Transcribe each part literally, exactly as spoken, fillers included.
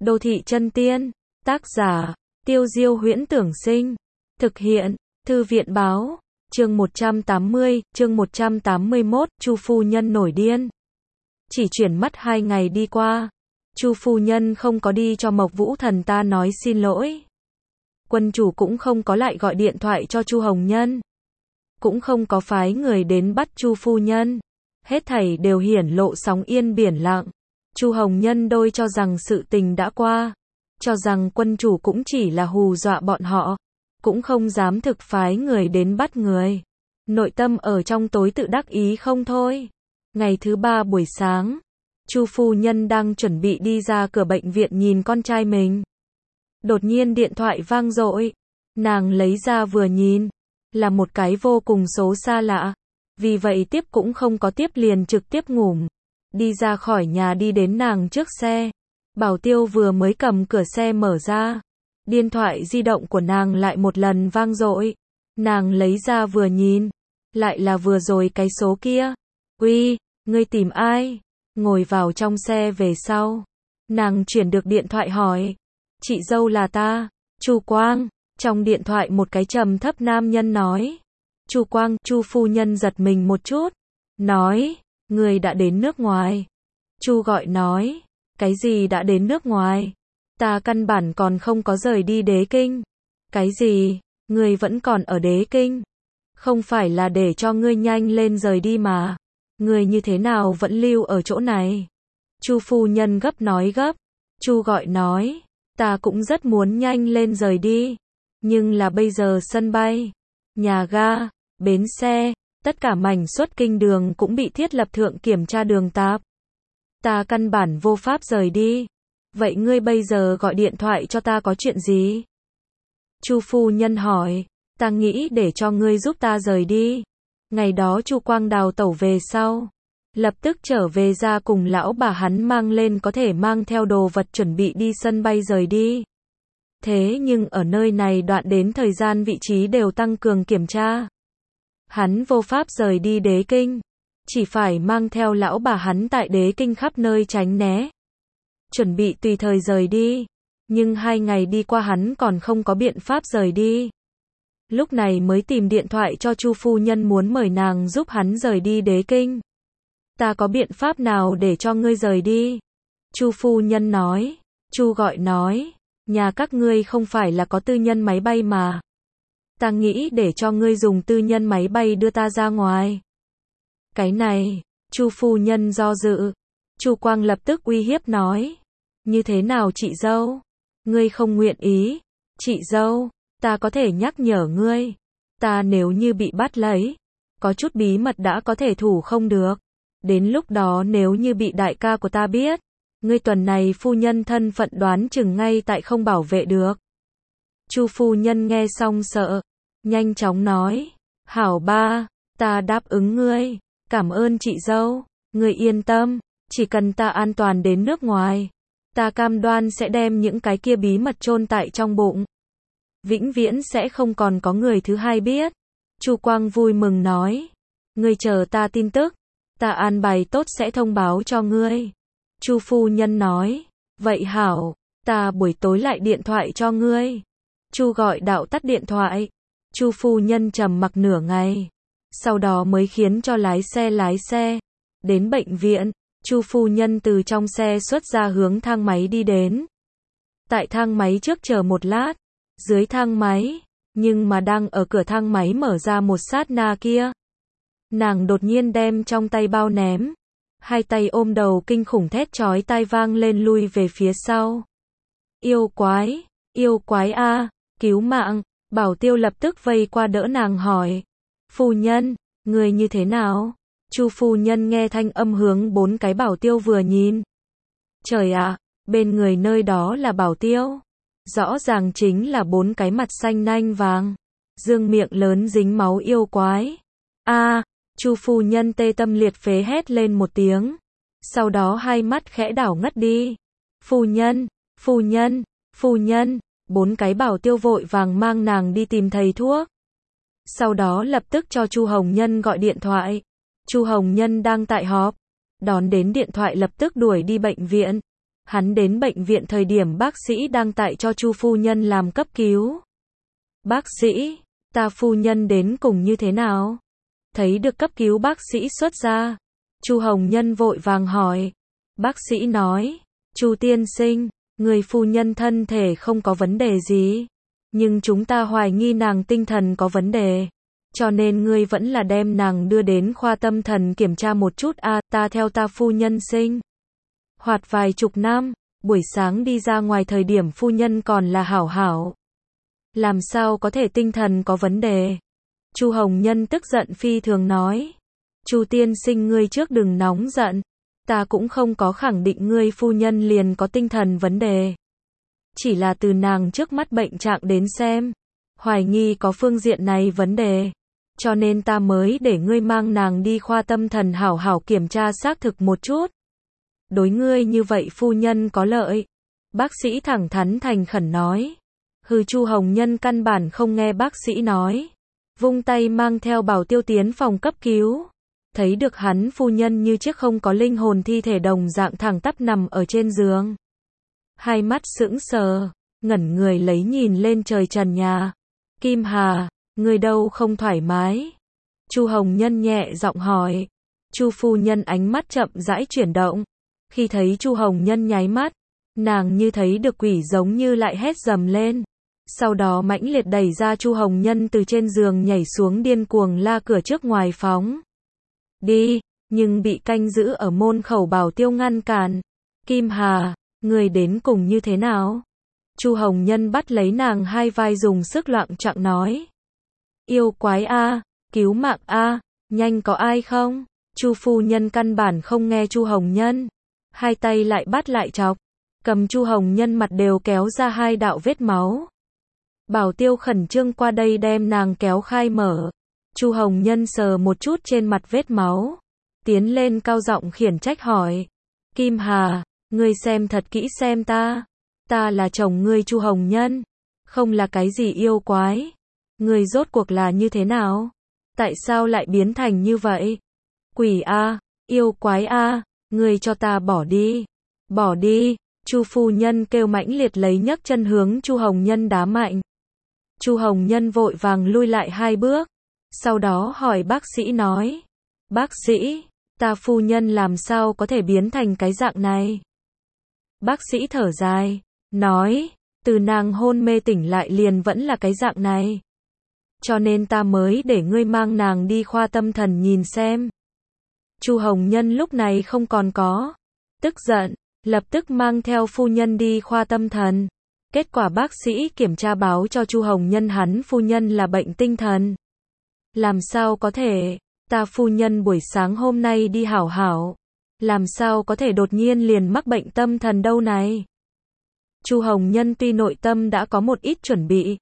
Đô thị chân tiên, tác giả, Tiêu Diêu Huyễn Tưởng Sinh, thực hiện, Thư viện Báo, chương một trăm tám mươi, chương một trăm tám mươi mốt, Chu phu nhân nổi điên. Chỉ chuyển mắt hai ngày đi qua, Chu phu nhân không có đi cho Mộc Vũ Thần ta nói xin lỗi. Quân chủ cũng không có lại gọi điện thoại cho Chu Hồng Nhân, cũng không có phái người đến bắt Chu phu nhân. Hết thảy đều hiển lộ sóng yên biển lặng. Chu Hồng Nhân đôi cho rằng sự tình đã qua, cho rằng quân chủ cũng chỉ là hù dọa bọn họ, cũng không dám thực phái người đến bắt người. Nội tâm ở trong tối tự đắc ý không thôi. Ngày thứ ba buổi sáng, Chu phu nhân đang chuẩn bị đi ra cửa bệnh viện nhìn con trai mình. Đột nhiên điện thoại vang dội, nàng lấy ra vừa nhìn, là một cái vô cùng số xa lạ, vì vậy tiếp cũng không có tiếp liền trực tiếp ngủ. Đi ra khỏi nhà đi đến nàng trước xe, Bảo Tiêu vừa mới cầm cửa xe mở ra, điện thoại di động của nàng lại một lần vang dội. Nàng lấy ra vừa nhìn, lại là vừa rồi cái số kia. Uy, ngươi tìm ai? Ngồi vào trong xe về sau, nàng chuyển được điện thoại hỏi. Chị dâu là ta, Chu Quang. Trong điện thoại một cái trầm thấp nam nhân nói. Chu Quang, Chu phu nhân giật mình một chút, nói, người đã đến nước ngoài. Chu gọi nói, cái gì đã đến nước ngoài? Ta căn bản còn không có rời đi Đế Kinh. Cái gì? Người vẫn còn ở Đế Kinh? Không phải là để cho ngươi nhanh lên rời đi mà. Người như thế nào vẫn lưu ở chỗ này? Chu phu nhân gấp nói gấp. Chu gọi nói, ta cũng rất muốn nhanh lên rời đi, nhưng là bây giờ sân bay, nhà ga, bến xe, tất cả mảnh xuất kinh đường cũng bị thiết lập thượng kiểm tra đường tạp. Ta căn bản vô pháp rời đi. Vậy ngươi bây giờ gọi điện thoại cho ta có chuyện gì? Chu phu nhân hỏi, ta nghĩ để cho ngươi giúp ta rời đi. Ngày đó Chu Quang đào tẩu về sau, lập tức trở về ra cùng lão bà hắn mang lên có thể mang theo đồ vật chuẩn bị đi sân bay rời đi. Thế nhưng ở nơi này đoạn đến thời gian vị trí đều tăng cường kiểm tra. Hắn vô pháp rời đi Đế Kinh, chỉ phải mang theo lão bà hắn tại Đế Kinh khắp nơi tránh né, chuẩn bị tùy thời rời đi. Nhưng hai ngày đi qua hắn còn không có biện pháp rời đi. Lúc này mới tìm điện thoại cho Chu phu nhân muốn mời nàng giúp hắn rời đi Đế Kinh. Ta có biện pháp nào để cho ngươi rời đi? Chu phu nhân nói. Chu gọi nói, nhà các ngươi không phải là có tư nhân máy bay mà. Ta nghĩ để cho ngươi dùng tư nhân máy bay đưa ta ra ngoài. Cái này, Chu phu nhân do dự. Chu Quang lập tức uy hiếp nói, như thế nào chị dâu? Ngươi không nguyện ý? Chị dâu, ta có thể nhắc nhở ngươi, ta nếu như bị bắt lấy, có chút bí mật đã có thể thủ không được. Đến lúc đó nếu như bị đại ca của ta biết, ngươi tuần này phu nhân thân phận đoán chừng ngay tại không bảo vệ được. Chu phu nhân nghe xong sợ, nhanh chóng nói, hảo ba, ta đáp ứng ngươi, cảm ơn chị dâu, ngươi yên tâm, chỉ cần ta an toàn đến nước ngoài, ta cam đoan sẽ đem những cái kia bí mật chôn tại trong bụng. Vĩnh viễn sẽ không còn có người thứ hai biết. Chu Quang vui mừng nói, ngươi chờ ta tin tức, ta an bài tốt sẽ thông báo cho ngươi. Chu phu nhân nói, vậy hảo, ta buổi tối lại điện thoại cho ngươi. Chu gọi đạo tắt điện thoại. Chu phu nhân trầm mặc nửa ngày, sau đó mới khiến cho lái xe lái xe đến bệnh viện. Chu phu nhân từ trong xe xuất ra hướng thang máy đi đến. Tại thang máy trước chờ một lát, dưới thang máy, nhưng mà đang ở cửa thang máy mở ra một sát na kia, nàng đột nhiên đem trong tay bao ném, hai tay ôm đầu kinh khủng thét chói tai vang lên lui về phía sau. Yêu quái, yêu quái a, cứu mạng! Bảo Tiêu lập tức vây qua đỡ nàng hỏi, phu nhân, người như thế nào? Chu phu nhân nghe thanh âm hướng bốn cái Bảo Tiêu vừa nhìn. Trời ạ, bên người nơi đó là Bảo Tiêu. Rõ ràng chính là bốn cái mặt xanh nanh vàng, dương miệng lớn dính máu yêu quái. A, Chu phu nhân tê tâm liệt phế hét lên một tiếng, sau đó hai mắt khẽ đảo ngất đi. Phu nhân, phu nhân, phu nhân, bốn cái Bảo Tiêu vội vàng mang nàng đi tìm thầy thuốc. Sau đó lập tức cho Chu Hồng Nhân gọi điện thoại. Chu Hồng Nhân đang tại họp, đón đến điện thoại lập tức đuổi đi bệnh viện. Hắn đến bệnh viện thời điểm bác sĩ đang tại cho Chu phu nhân làm cấp cứu. Bác sĩ, ta phu nhân đến cùng như thế nào? Thấy được cấp cứu bác sĩ xuất ra, Chu Hồng Nhân vội vàng hỏi. Bác sĩ nói, Chu tiên sinh, người phu nhân thân thể không có vấn đề gì, nhưng chúng ta hoài nghi nàng tinh thần có vấn đề, cho nên ngươi vẫn là đem nàng đưa đến khoa tâm thần kiểm tra một chút a. À, ta theo ta phu nhân sinh hoạt vài chục năm, buổi sáng đi ra ngoài thời điểm phu nhân còn là hảo hảo, làm sao có thể tinh thần có vấn đề? Chu Hồng Nhân tức giận phi thường nói. Chu tiên sinh ngươi trước đừng nóng giận, ta cũng không có khẳng định ngươi phu nhân liền có tinh thần vấn đề. Chỉ là từ nàng trước mắt bệnh trạng đến xem, hoài nghi có phương diện này vấn đề, cho nên ta mới để ngươi mang nàng đi khoa tâm thần hảo hảo kiểm tra xác thực một chút. Đối ngươi như vậy phu nhân có lợi. Bác sĩ thẳng thắn thành khẩn nói. Hừ, Chu Hồng Nhân căn bản không nghe bác sĩ nói, vung tay mang theo Bảo Tiêu tiến phòng cấp cứu. Thấy được hắn phu nhân như chiếc không có linh hồn thi thể đồng dạng thẳng tắp nằm ở trên giường. Hai mắt sững sờ, ngẩn người lấy nhìn lên trời trần nhà. Kim Hà, người đâu không thoải mái? Chu Hồng Nhân nhẹ giọng hỏi. Chu phu nhân ánh mắt chậm rãi chuyển động. Khi thấy Chu Hồng Nhân nháy mắt, nàng như thấy được quỷ giống như lại hét dầm lên. Sau đó mãnh liệt đẩy ra Chu Hồng Nhân từ trên giường nhảy xuống điên cuồng la cửa trước ngoài phóng đi, nhưng bị canh giữ ở môn khẩu Bảo Tiêu ngăn cản. Kim Hà, người đến cùng như thế nào? Chu Hồng Nhân bắt lấy nàng hai vai dùng sức loạng choạng nói. Yêu quái a, cứu mạng a, nhanh có ai không? Chu phu nhân căn bản không nghe Chu Hồng Nhân, hai tay lại bắt lại chọc, cầm Chu Hồng Nhân mặt đều kéo ra hai đạo vết máu. Bảo Tiêu khẩn trương qua đây đem nàng kéo khai mở. Chu Hồng Nhân sờ một chút trên mặt vết máu, tiến lên cao giọng khiển trách hỏi. Kim Hà, ngươi xem thật kỹ xem ta. Ta là chồng ngươi Chu Hồng Nhân, không là cái gì yêu quái. Ngươi rốt cuộc là như thế nào? Tại sao lại biến thành như vậy? Quỷ a, yêu quái a, ngươi cho ta bỏ đi. Bỏ đi. Chu phu nhân kêu mãnh liệt lấy nhấc chân hướng Chu Hồng Nhân đá mạnh. Chu Hồng Nhân vội vàng lui lại hai bước, sau đó hỏi bác sĩ nói. Bác sĩ, ta phu nhân làm sao có thể biến thành cái dạng này? Bác sĩ thở dài, nói, từ nàng hôn mê tỉnh lại liền vẫn là cái dạng này. Cho nên ta mới để ngươi mang nàng đi khoa tâm thần nhìn xem. Chu Hồng Nhân lúc này không còn có tức giận, lập tức mang theo phu nhân đi khoa tâm thần. Kết quả bác sĩ kiểm tra báo cho Chu Hồng Nhân hắn phu nhân là bệnh tinh thần. Làm sao có thể, ta phu nhân buổi sáng hôm nay đi hảo hảo, làm sao có thể đột nhiên liền mắc bệnh tâm thần đâu này? Chu Hồng Nhân tuy nội tâm đã có một ít chuẩn bị,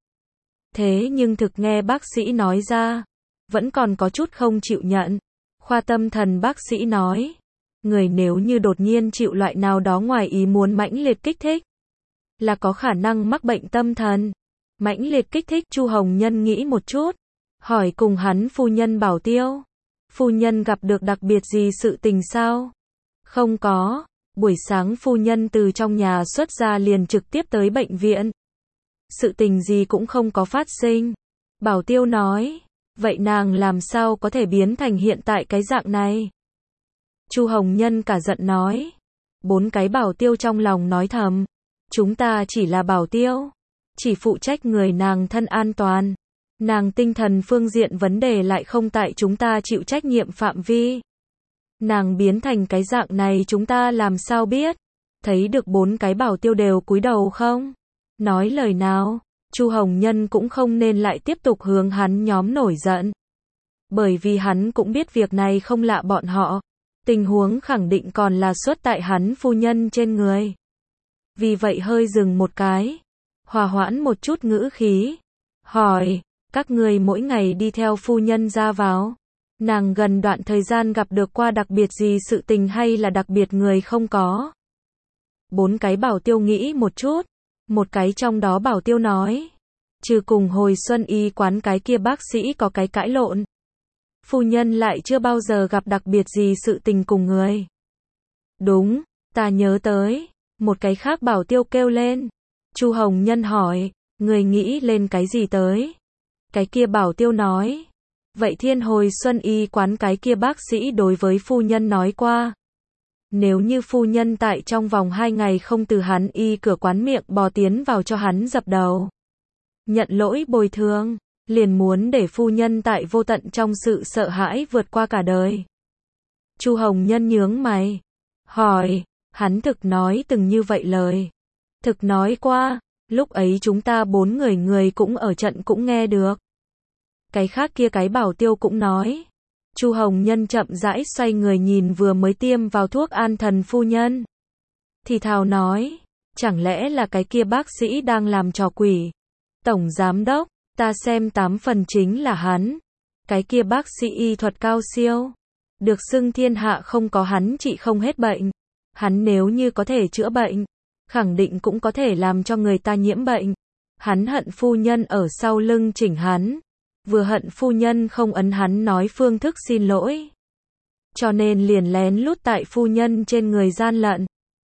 thế nhưng thực nghe bác sĩ nói ra, vẫn còn có chút không chịu nhận. Khoa tâm thần bác sĩ nói, người nếu như đột nhiên chịu loại nào đó ngoài ý muốn mãnh liệt kích thích, là có khả năng mắc bệnh tâm thần. Mãnh liệt kích thích. Chu Hồng Nhân nghĩ một chút, hỏi cùng hắn phu nhân Bảo Tiêu. Phu nhân gặp được đặc biệt gì sự tình sao? Không có, buổi sáng phu nhân từ trong nhà xuất ra liền trực tiếp tới bệnh viện. Sự tình gì cũng không có phát sinh. Bảo Tiêu nói, vậy nàng làm sao có thể biến thành hiện tại cái dạng này? Chu Hồng Nhân cả giận nói. Bốn cái Bảo Tiêu trong lòng nói thầm, chúng ta chỉ là Bảo Tiêu, chỉ phụ trách người nàng thân an toàn. Nàng tinh thần phương diện vấn đề lại không tại chúng ta chịu trách nhiệm phạm vi. Nàng biến thành cái dạng này chúng ta làm sao biết? Thấy được bốn cái Bảo Tiêu đều cúi đầu không nói lời nào. Chu Hồng Nhân cũng không nên lại tiếp tục hướng hắn nhóm nổi giận, bởi vì hắn cũng biết việc này không lạ bọn họ, tình huống khẳng định còn là xuất tại hắn phu nhân trên người. Vì vậy hơi dừng một cái, hòa hoãn một chút ngữ khí, hỏi, các người mỗi ngày đi theo phu nhân ra vào, nàng gần đoạn thời gian gặp được qua đặc biệt gì sự tình hay là đặc biệt người không có? Bốn cái Bảo Tiêu nghĩ một chút, một cái trong đó Bảo Tiêu nói, trừ cùng hồi xuân y quán cái kia bác sĩ có cái cãi lộn, phu nhân lại chưa bao giờ gặp đặc biệt gì sự tình cùng người. Đúng, ta nhớ tới, Một cái khác bảo tiêu kêu lên. Chu Hồng Nhân hỏi, người nghĩ lên cái gì tới? Cái kia bảo tiêu nói, vậy thiên hồi xuân y quán cái kia bác sĩ đối với phu nhân nói qua. Nếu như phu nhân tại trong vòng hai ngày không từ hắn y cửa quán miệng bò tiến vào cho hắn dập đầu, nhận lỗi bồi thường, liền muốn để phu nhân tại vô tận trong sự sợ hãi vượt qua cả đời. Chu Hồng Nhân nhướng mày, hỏi, hắn thực nói từng như vậy lời? Thực nói qua, lúc ấy chúng ta bốn người người cũng ở trận cũng nghe được. Cái khác kia cái bảo tiêu cũng nói. Chu Hồng Nhân chậm rãi xoay người nhìn vừa mới tiêm vào thuốc an thần phu nhân. Thì thào nói, chẳng lẽ là cái kia bác sĩ đang làm trò quỷ? Tổng giám đốc, ta xem tám phần chính là hắn. Cái kia bác sĩ y thuật cao siêu, được xưng thiên hạ không có hắn trị không hết bệnh. Hắn nếu như có thể chữa bệnh, khẳng định cũng có thể làm cho người ta nhiễm bệnh. Hắn hận phu nhân ở sau lưng chỉnh hắn, vừa hận phu nhân không ấn hắn nói phương thức xin lỗi, cho nên liền lén lút tại phu nhân trên người gian lận,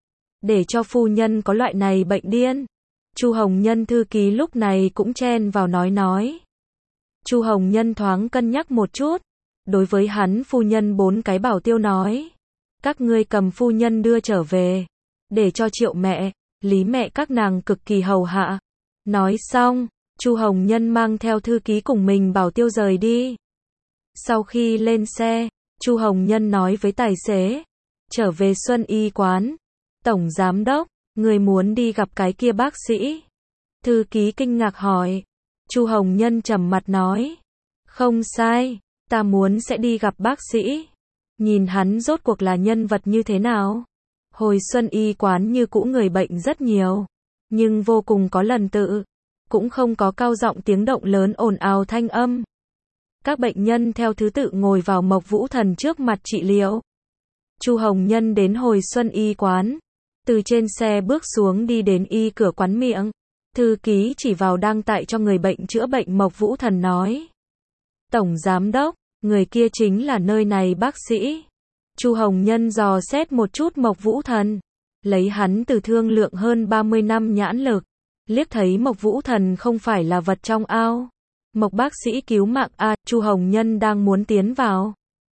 để cho phu nhân có loại này bệnh điên. Chu Hồng Nhân thư ký lúc này cũng chen vào nói nói. Chu Hồng Nhân thoáng cân nhắc một chút, đối với hắn phu nhân bốn cái bảo tiêu nói, các ngươi cầm phu nhân đưa trở về, để cho Triệu mẹ, Lý mẹ các nàng cực kỳ hầu hạ. Nói xong, Chu Hồng Nhân mang theo thư ký cùng mình bảo tiêu rời đi. Sau khi lên xe, Chu Hồng Nhân nói với tài xế, trở về Xuân Y quán. Tổng giám đốc, người muốn đi gặp cái kia bác sĩ? Thư ký kinh ngạc hỏi. Chu Hồng Nhân trầm mặt nói, không sai, ta muốn sẽ đi gặp bác sĩ. Nhìn hắn rốt cuộc là nhân vật như thế nào? Hồi Xuân Y quán như cũ người bệnh rất nhiều, nhưng vô cùng có lần tự, cũng không có cao giọng tiếng động lớn ồn ào thanh âm. Các bệnh nhân theo thứ tự ngồi vào Mộc Vũ Thần trước mặt trị liệu. Chu Hồng Nhân đến hồi Xuân Y quán, từ trên xe bước xuống đi đến y cửa quán miệng. Thư ký chỉ vào đang tại cho người bệnh chữa bệnh Mộc Vũ Thần nói, tổng giám đốc, người kia chính là nơi này bác sĩ. Chu Hồng Nhân dò xét một chút Mộc Vũ Thần, lấy hắn từ thương lượng hơn ba mươi năm nhãn lực, liếc thấy Mộc Vũ Thần không phải là vật trong ao. Mộc bác sĩ cứu mạng a. Chu Hồng Nhân đang muốn tiến vào,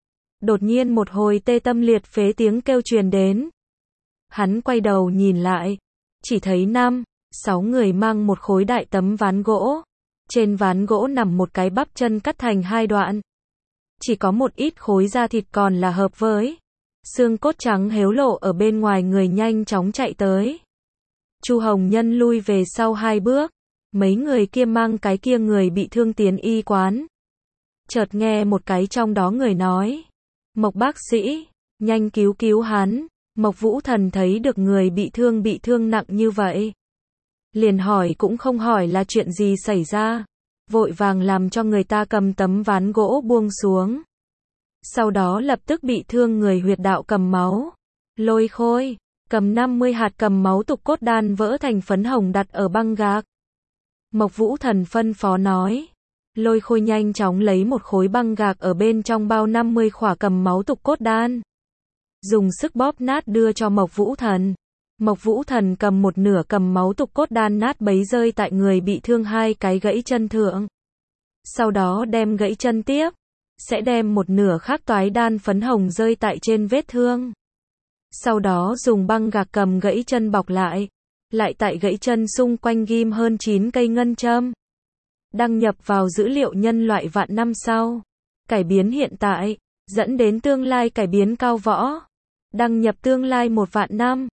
đột nhiên một hồi tê tâm liệt phế tiếng kêu truyền đến. Hắn quay đầu nhìn lại, chỉ thấy năm, sáu người mang một khối đại tấm ván gỗ. Trên ván gỗ nằm một cái bắp chân cắt thành hai đoạn. Chỉ có một ít khối da thịt còn là hợp với xương cốt trắng héo lộ ở bên ngoài người nhanh chóng chạy tới. Chu Hồng Nhân lui về sau hai bước, mấy người kia mang cái kia người bị thương tiến y quán. Chợt nghe một cái trong đó người nói, Mộc bác sĩ, nhanh cứu cứu hắn. Mộc Vũ Thần thấy được người bị thương bị thương nặng như vậy, liền hỏi cũng không hỏi là chuyện gì xảy ra, vội vàng làm cho người ta cầm tấm ván gỗ buông xuống. Sau đó lập tức bị thương người huyệt đạo cầm máu. Lôi Khôi, cầm năm mươi hạt cầm máu tục cốt đan vỡ thành phấn hồng đặt ở băng gạc. Mộc Vũ Thần phân phó nói. Lôi Khôi nhanh chóng lấy một khối băng gạc ở bên trong bao năm mươi khỏa cầm máu tục cốt đan, dùng sức bóp nát đưa cho Mộc Vũ Thần. Mộc Vũ Thần cầm một nửa cầm máu tục cốt đan nát bấy rơi tại người bị thương hai cái gãy chân thượng. Sau đó đem gãy chân tiếp, sẽ đem một nửa khác toái đan phấn hồng rơi tại trên vết thương. Sau đó dùng băng gạc cầm gãy chân bọc lại, lại tại gãy chân xung quanh ghim hơn chín cây ngân châm. Đăng nhập vào dữ liệu nhân loại vạn năm sau, cải biến hiện tại, dẫn đến tương lai cải biến cao võ. Đăng nhập tương lai một vạn năm.